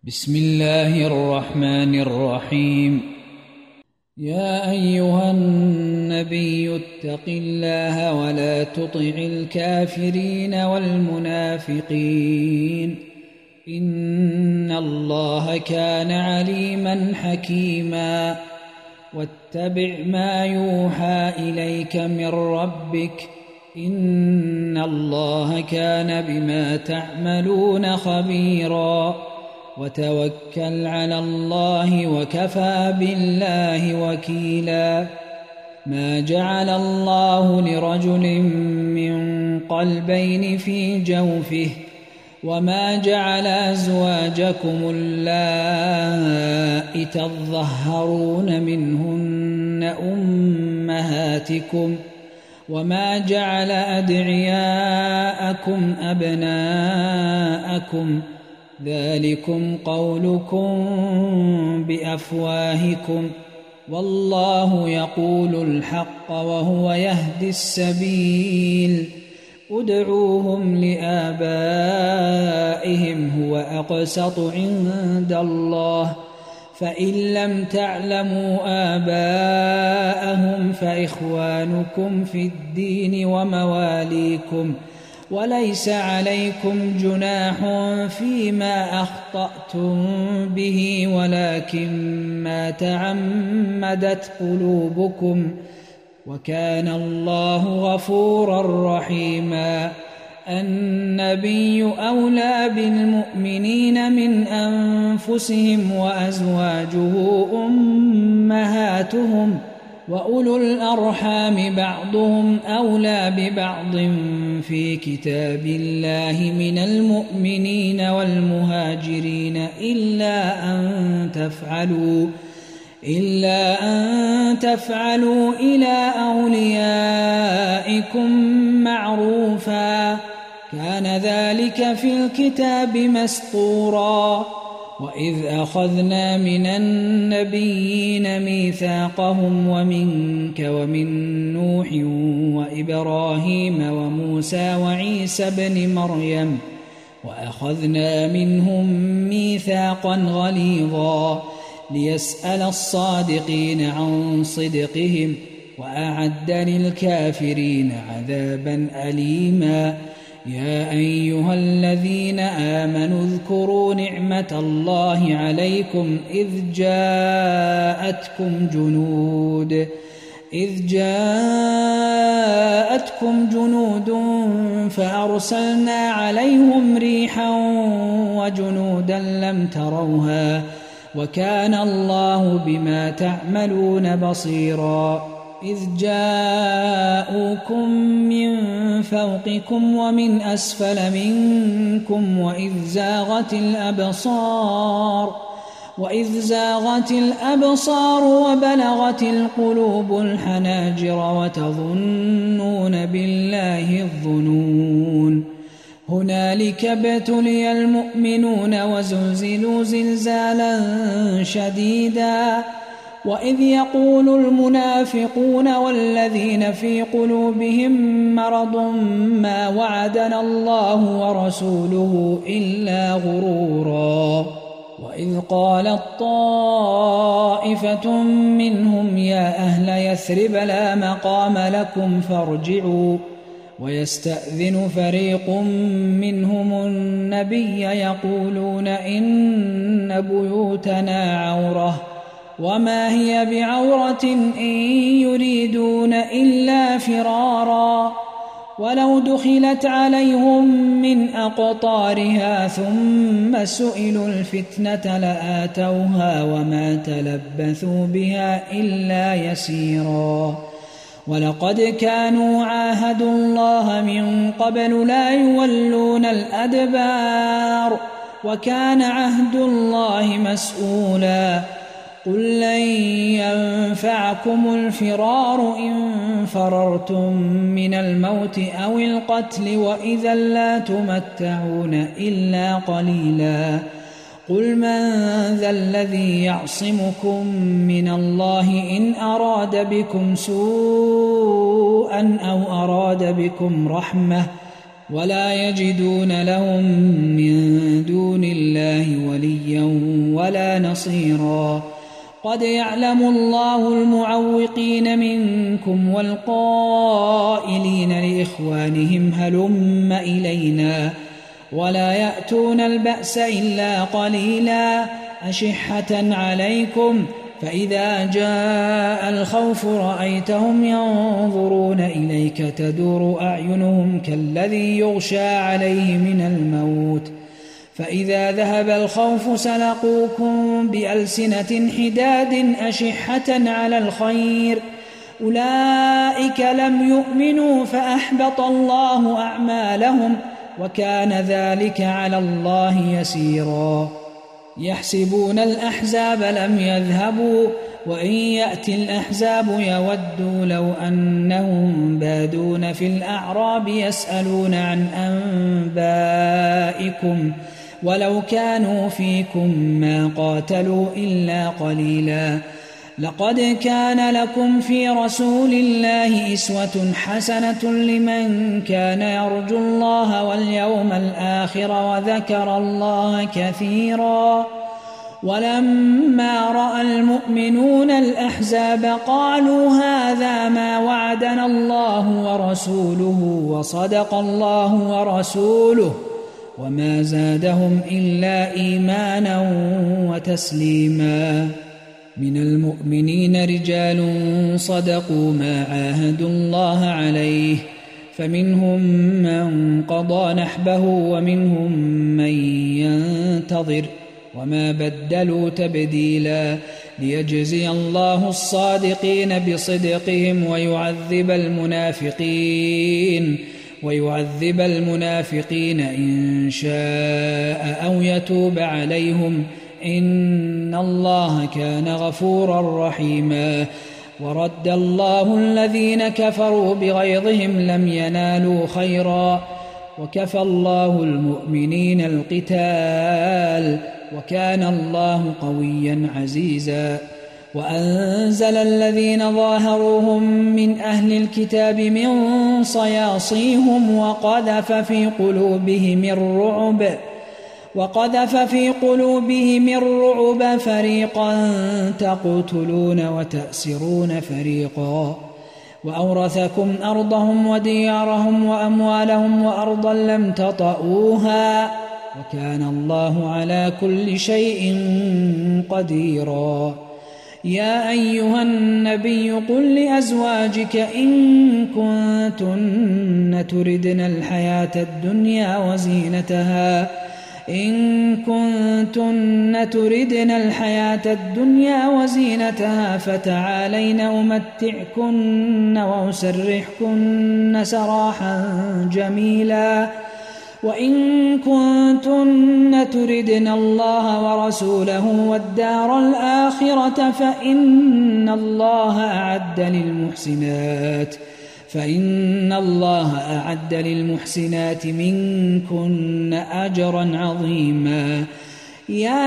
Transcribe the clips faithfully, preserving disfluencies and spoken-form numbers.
بسم الله الرحمن الرحيم. يا أيها النبي اتق الله ولا تطع الكافرين والمنافقين إن الله كان عليما حكيما. واتبع ما يوحى إليك من ربك إن الله كان بما تعملون خبيرا. وتوكل على الله وكفى بالله وكيلا. ما جعل الله لرجل من قلبين في جوفه وما جعل أزواجكم اللائي تظهرون منهن أمهاتكم وما جعل أدعياءكم أبناءكم ذلكم قولكم بأفواهكم والله يقول الحق وهو يهدي السبيل. ادعوهم لآبائهم هو أقسط عند الله فإن لم تعلموا آباءهم فإخوانكم في الدين ومواليكم وليس عليكم جناح فيما أخطأتم به ولكن ما تعمدت قلوبكم وكان الله غفورا رحيما. النبي أولى بالمؤمنين من أنفسهم وأزواجه أمهاتهم وأولو الأرحام بعضهم أولى ببعض في كتاب الله من المؤمنين والمهاجرين إلا أن تفعلوا إلا أن تفعلوا إلى أوليائكم معروفا كان ذلك في الكتاب مسطورا. وإذ أخذنا من النبيين ميثاقهم ومنك ومن نوح وإبراهيم وموسى وعيسى ابن مريم وأخذنا منهم ميثاقا غليظا ليسأل الصادقين عن صدقهم وأعد للكافرين عذابا أليما. يا أيها الذين آمنوا اذكروا نعمة الله عليكم إذ جاءتكم جنود إذ جاءتكم جنود فأرسلنا عليهم ريحا وجنودا لم تروها وكان الله بما تعملون بصيرا. إذ جاءوكم من فوقكم ومن أسفل منكم وإذ زاغت الأبصار وإذ زاغت الأبصار وبلغت القلوب الحناجر وتظنون بالله الظنون. هنالك ابتلي المؤمنون وزلزلوا زلزالا شديدا. وإذ يقول المنافقون والذين في قلوبهم مرض ما وعدنا الله ورسوله إلا غرورا. وإذ قالت طائفة منهم يا أهل يثرب لا مقام لكم فارجعوا ويستأذن فريق منهم النبي يقولون إن بيوتنا عورة وما هي بعورة إن يريدون إلا فرارا. ولو دخلت عليهم من أقطارها ثم سئلوا الفتنة لآتوها وما تلبثوا بها إلا يسيرا. ولقد كانوا عاهدوا الله من قبل لا يولون الأدبار وكان عهد الله مسؤولا. قل لن ينفعكم الفرار إن فررتم من الموت أو القتل وإذا لا تمتعون إلا قليلا. قل من ذا الذي يعصمكم من الله إن أراد بكم سوءا أو أراد بكم رحمة ولا يجدون لهم من دون الله وليا ولا نصيرا قد يعلم الله المعوقين منكم والقائلين لإخوانهم هلم إلينا ولا يأتون البأس إلا قليلا أشحة عليكم فإذا جاء الخوف رأيتهم ينظرون إليك تدور أعينهم كالذي يغشى عليه من الموت فإذا ذهب الخوف سلقوكم بألسنة حداد أشحة على الخير أولئك لم يؤمنوا فأحبط الله أعمالهم وكان ذلك على الله يسيرا يحسبون الأحزاب لم يذهبوا وإن يأتي الأحزاب يودوا لو أنهم بادون في الأعراب يسألون عن أنبائكم ولو كانوا فيكم ما قاتلوا إلا قليلا لقد كان لكم في رسول الله أسوة حسنة لمن كان يرجو الله واليوم الآخر وذكر الله كثيرا ولما رأى المؤمنون الأحزاب قالوا هذا ما وعدنا الله ورسوله وصدق الله ورسوله وما زادهم إلا إيمانا وتسليما من المؤمنين رجال صدقوا ما عاهدوا الله عليه فمنهم من قضى نحبه ومنهم من ينتظر وما بدلوا تبديلا ليجزي الله الصادقين بصدقهم ويعذب المنافقين ويعذب المنافقين إن شاء أو يتوب عليهم إن الله كان غفورا رحيما ورد الله الذين كفروا بغيظهم لم ينالوا خيرا وكفى الله المؤمنين القتال وكان الله قويا عزيزا وأنزل الذين ظاهروهم من أهل الكتاب من صياصيهم وقذف في قلوبهم الرعب وقذف في قلوبهم الرعب فريقا تقتلون وتأسرون فريقا وأورثكم أرضهم وديارهم وأموالهم وأرضا لم تطئوها وكان الله على كل شيء قديرا يا أيها النبي قل لأزواجك إن كنتن تردن الحياة الدنيا وزينتها إن كنتن تردن الحياة الدنيا وزينتها فتعالين أمتعكن وأسرحكن سراحا جميلا وإن كنتن تردن الله ورسوله والدار الآخرة فإن الله أعد للمحسنات فإن الله أعد للمحسنات منكن أجرا عظيما يا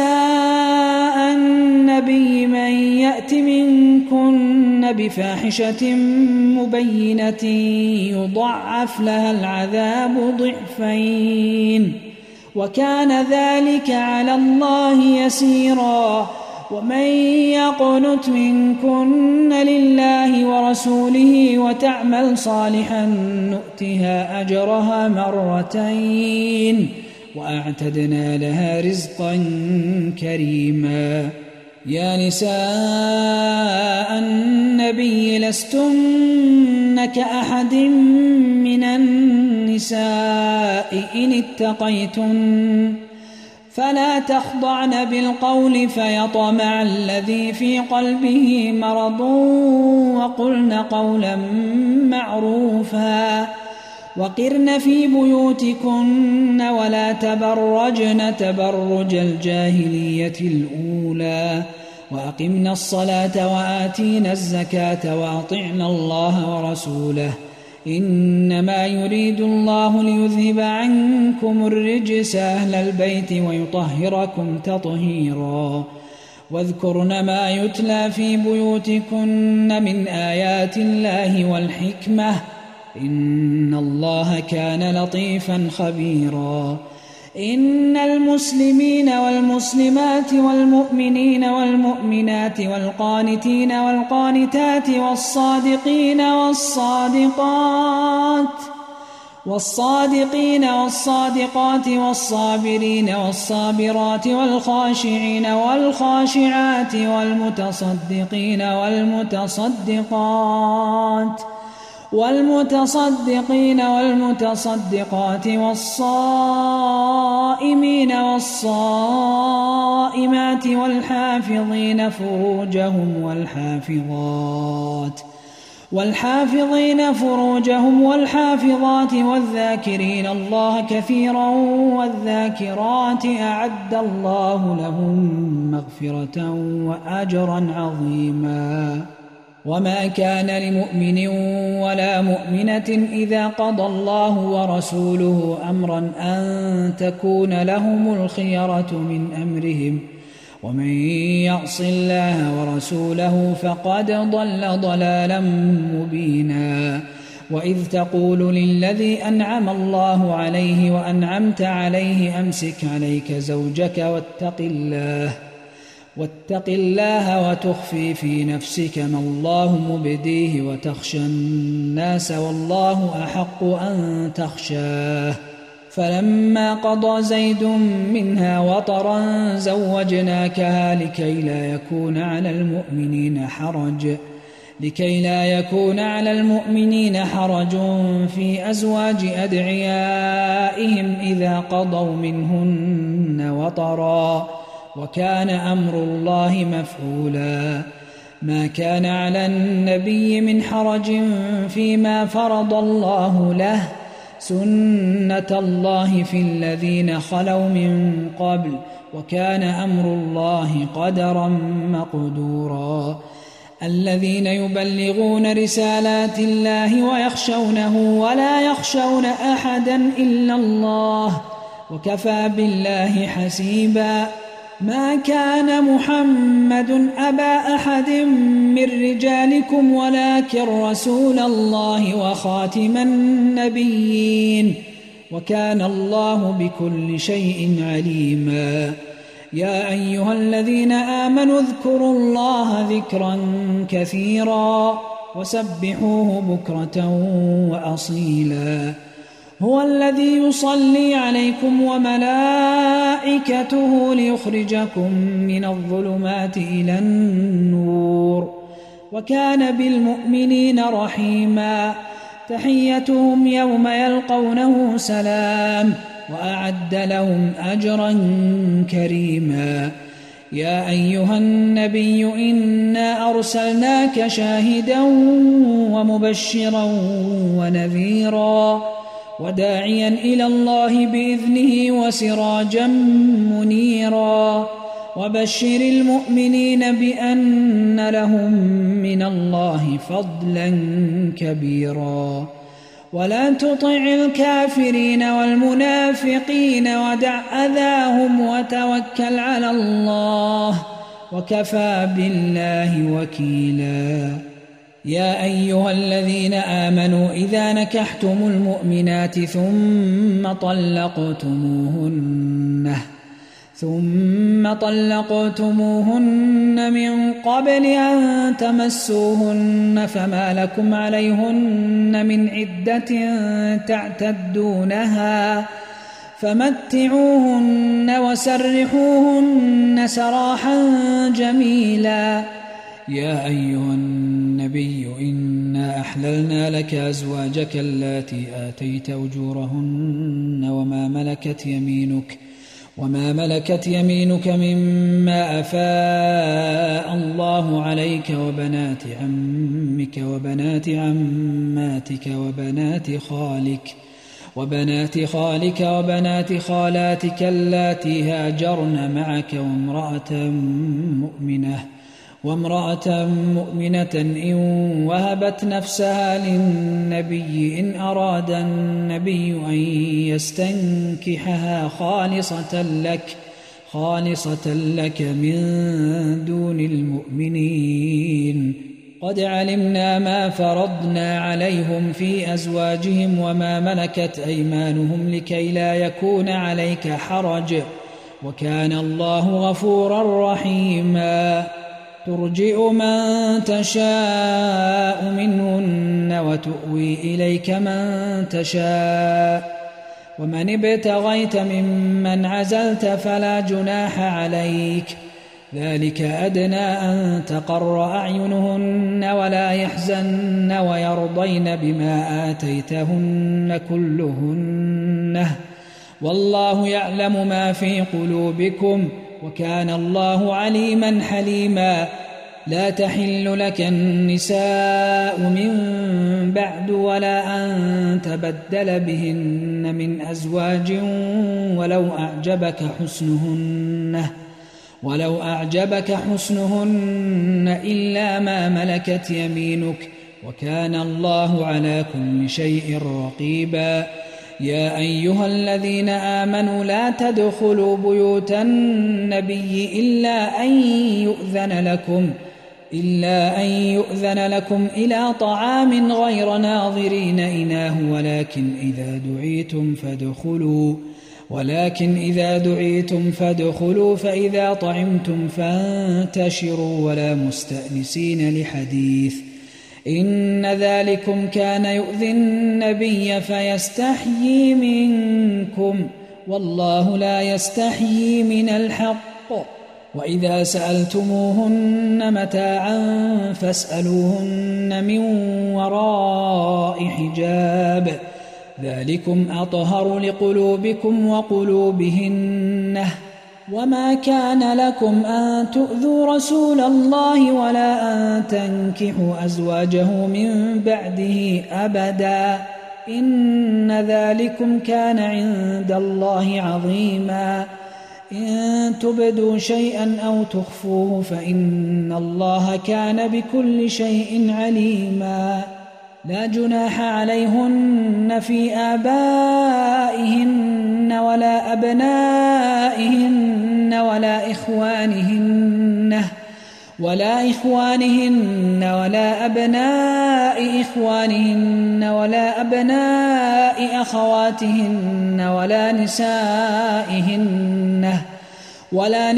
نساء النبي من يأت منكن بفاحشة مبينة يضعف لها العذاب ضعفين وكان ذلك على الله يسيرا ومن يقنت منكن لله ورسوله وتعمل صالحا نؤتها أجرها مرتين وأعتدنا لها رزقا كريما يا نساء النبي لستن كأحد من النساء إن اتقيتن فلا تخضعن بالقول فيطمع الذي في قلبه مرض وقلن قولا معروفا وقرن في بيوتكن ولا تبرجن تبرج الجاهلية الأولى وأقمنا الصلاة وآتينا الزكاة وأطعنا الله ورسوله إنما يريد الله ليذهب عنكم الرجس أهل البيت ويطهركم تطهيرا واذكرن ما يتلى في بيوتكن من آيات الله والحكمة إن الله كان لطيفا خبيرا إن المسلمين والمسلمات والمؤمنين والمؤمنات والقانتين والقانتات والصادقين والصادقات والصادقين والصادقات والصابرين والصابرات والخاشعين والخاشعات والمتصدقين والمتصدقات والمتصدقين والمتصدقات والصائمين والصائمات والحافظين فروجهم والحافظات والحافظين فروجهم والحافظات والذاكرين الله كثيرا والذاكرات أعد الله لهم مغفرة وأجرا عظيما وما كان لمؤمن ولا مؤمنة إذا قضى الله ورسوله أمرا أن تكون لهم الخيرة من أمرهم ومن يعص الله ورسوله فقد ضل ضلالا مبينا وإذ تقول للذي أنعم الله عليه وأنعمت عليه أمسك عليك زوجك واتق الله واتق الله وتخفي في نفسك ما الله مبديه وتخشى الناس والله أحق أن تخشاه فلما قضى زيد منها وطرا زوجناكها لكي لا يكون على المؤمنين حرج لكي لا يكون على المؤمنين حرج في أزواج أدعيائهم إذا قضوا منهن وطرا وكان أمر الله مفعولا ما كان على النبي من حرج فيما فرض الله له سنة الله في الذين خلوا من قبل وكان أمر الله قدرا مقدورا الذين يبلغون رسالات الله ويخشونه ولا يخشون أحدا إلا الله وكفى بالله حسيبا ما كان محمد أبا أحد من رجالكم ولكن رسول الله وخاتم النبيين وكان الله بكل شيء عليما يا أيها الذين آمنوا اذكروا الله ذكرا كثيرا وسبحوه بكرة وأصيلا هو الذي يصلي عليكم وملائكته ليخرجكم من الظلمات إلى النور وكان بالمؤمنين رحيما تحيتهم يوم يلقونه سلام وأعد لهم أجرا كريما يا أيها النبي إنا أرسلناك شاهدا ومبشرا ونذيرا وداعيا إلى الله بإذنه وسراجا منيرا وبشر المؤمنين بأن لهم من الله فضلا كبيرا ولا تطع الكافرين والمنافقين ودع أذاهم وتوكل على الله وكفى بالله وكيلا يا أيها الذين آمنوا إذا نكحتم المؤمنات ثم طلقتموهن ثم طلقتموهن من قبل أن تمسوهن فما لكم عليهن من عدة تعتدونها فمتعوهن وسرحوهن سراحا جميلا يا أيها النبي إنا أحللنا لك أزواجك اللاتي آتيت أجورهن وما ملكت يمينك وما ملكت يمينك مما أفاء الله عليك وبنات عمك وبنات عماتك وبنات خالك وبنات خالك وبنات خالاتك اللاتي هاجرن معك وامرأة مؤمنة وامرأة مؤمنة إن وهبت نفسها للنبي إن أراد النبي أن يستنكحها خالصة لك خالصة لك من دون المؤمنين قد علمنا ما فرضنا عليهم في أزواجهم وما ملكت أيمانهم لكي لا يكون عليك حرج وكان الله غفورا رحيما ترجئ من تشاء منهن وتؤوي إليك من تشاء ومن ابتغيت ممن عزلت فلا جناح عليك ذلك أدنى أن تقر أعينهن ولا يحزن ويرضين بما آتيتهن كلهن والله يعلم ما في قلوبكم وكان الله عليما حليما لا تحل لك النساء من بعد ولا أن تبدل بهن من أزواج ولو أعجبك حسنهن ولو أعجبك حسنهن إلا ما ملكت يمينك وكان الله على كل شيء رقيبا يا أيها الذين آمنوا لا تدخلوا بيوت النبي إلا أن يؤذن لكم إلا أن يؤذن لكم إلى طعام غير ناظرين إناه ولكن إذا دعيتم فادخلوا ولكن إذا دعيتم فادخلوا فإذا طعمتم فانتشروا ولا مستأنسين لحديث إن ذلكم كان يؤذي النبي فيستحيي منكم والله لا يستحيي من الحق وإذا سألتموهن متاعا فاسألوهن من وراء حجاب ذلكم أطهر لقلوبكم وقلوبهن وما كان لكم أن تؤذوا رسول الله ولا أن تنكحوا أزواجه من بعده أبدا إن ذلكم كان عند الله عظيما إن تبدوا شيئا أو تخفوه فإن الله كان بكل شيء عليما لا جناح عليهن في آبائهن ولا أبنائهن ولا إخوانهن ولا إخوانهن ولا أبناء إخوانهن ولا أبناء أخواتهن ولا نسائهن ولا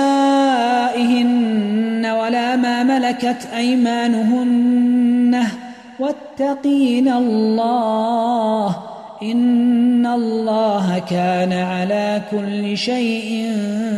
نسائهن ولا ما ملكت أيمانهن واتقين الله إن الله كان على كل شيء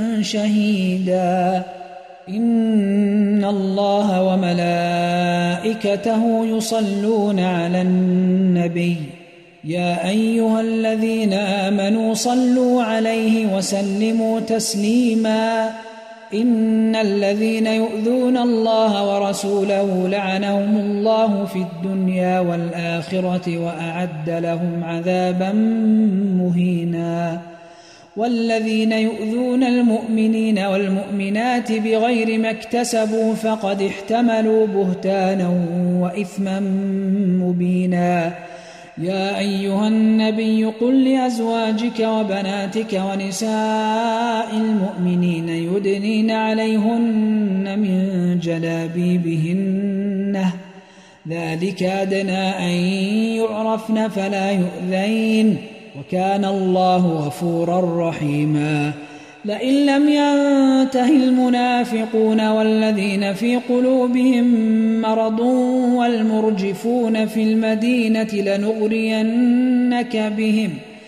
شهيدا إن الله وملائكته يصلون على النبي يا أيها الذين آمنوا صلوا عليه وسلموا تسليما إن الذين يؤذون الله ورسوله لعنهم الله في الدنيا والآخرة وأعد لهم عذابا مهينا والذين يؤذون المؤمنين والمؤمنات بغير ما اكتسبوا فقد احتملوا بهتانا وإثما مبينا يا أيها النبي قل لأزواجك وبناتك ونساء المؤمنين يدنين عليهن من جلابيبهن ذلك أدنى أن يعرفن فلا يؤذين وكان الله غفورا رحيما لئن لم ينته المنافقون والذين في قلوبهم مرض والمرجفون في المدينة لنغرينك بهم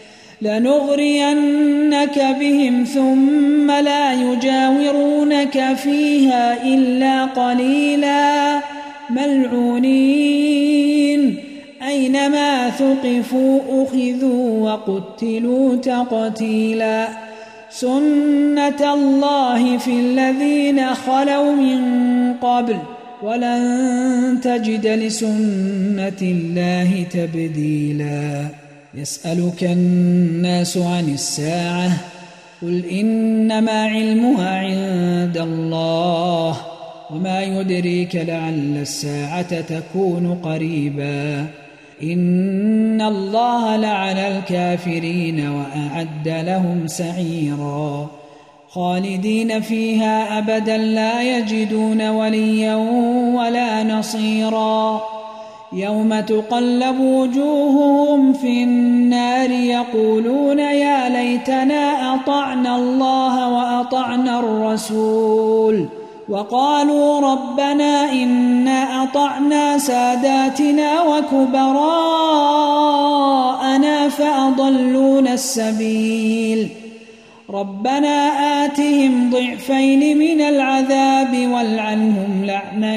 لنغرينك بهم ثم لا يجاورونك فيها إلا قليلا ملعونين أينما ثقفوا أخذوا وقتلوا تقتيلا سنة الله في الذين خلوا من قبل ولن تجد لسنة الله تبديلا يسألك الناس عن الساعة قل إنما علمها عند الله وما يدريك لعل الساعة تكون قريبا إن الله لعن الكافرين وأعد لهم سعيرا خالدين فيها أبدا لا يجدون وليا ولا نصيرا يوم تقلب وجوههم في النار يقولون يا ليتنا أطعنا الله وأطعنا الرسول وقالوا ربنا إنا أطعنا ساداتنا وكبراءنا فأضلونا السبيل ربنا آتهم ضعفين من العذاب والعنهم لعنا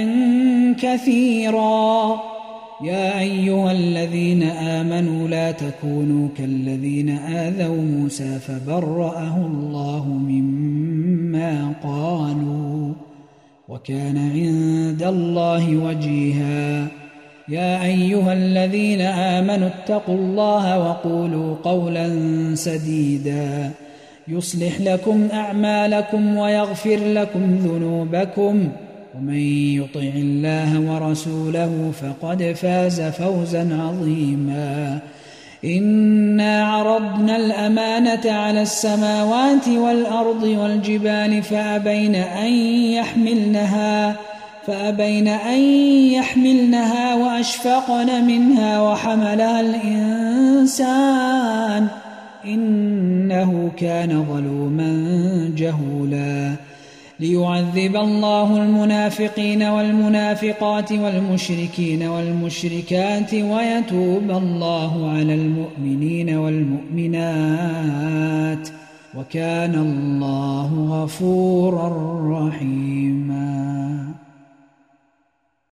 كثيرا يا أيها الذين آمنوا لا تكونوا كالذين آذوا موسى فبرأه الله مما قالوا وكان عند الله وجيها يا أيها الذين آمنوا اتقوا الله وقولوا قولا سديدا يصلح لكم أعمالكم ويغفر لكم ذنوبكم ومن يطع الله ورسوله فقد فاز فوزا عظيما إنا عرضنا الأمانة على السماوات والأرض والجبال فأبين أن يحملنها فأبين أن يحملنها وأشفقن منها وحملها الإنسان إنه كان ظلوما جهولا ليعذب الله المنافقين والمنافقات والمشركين والمشركات ويتوب الله على المؤمنين والمؤمنات وكان الله غفورا رحيما.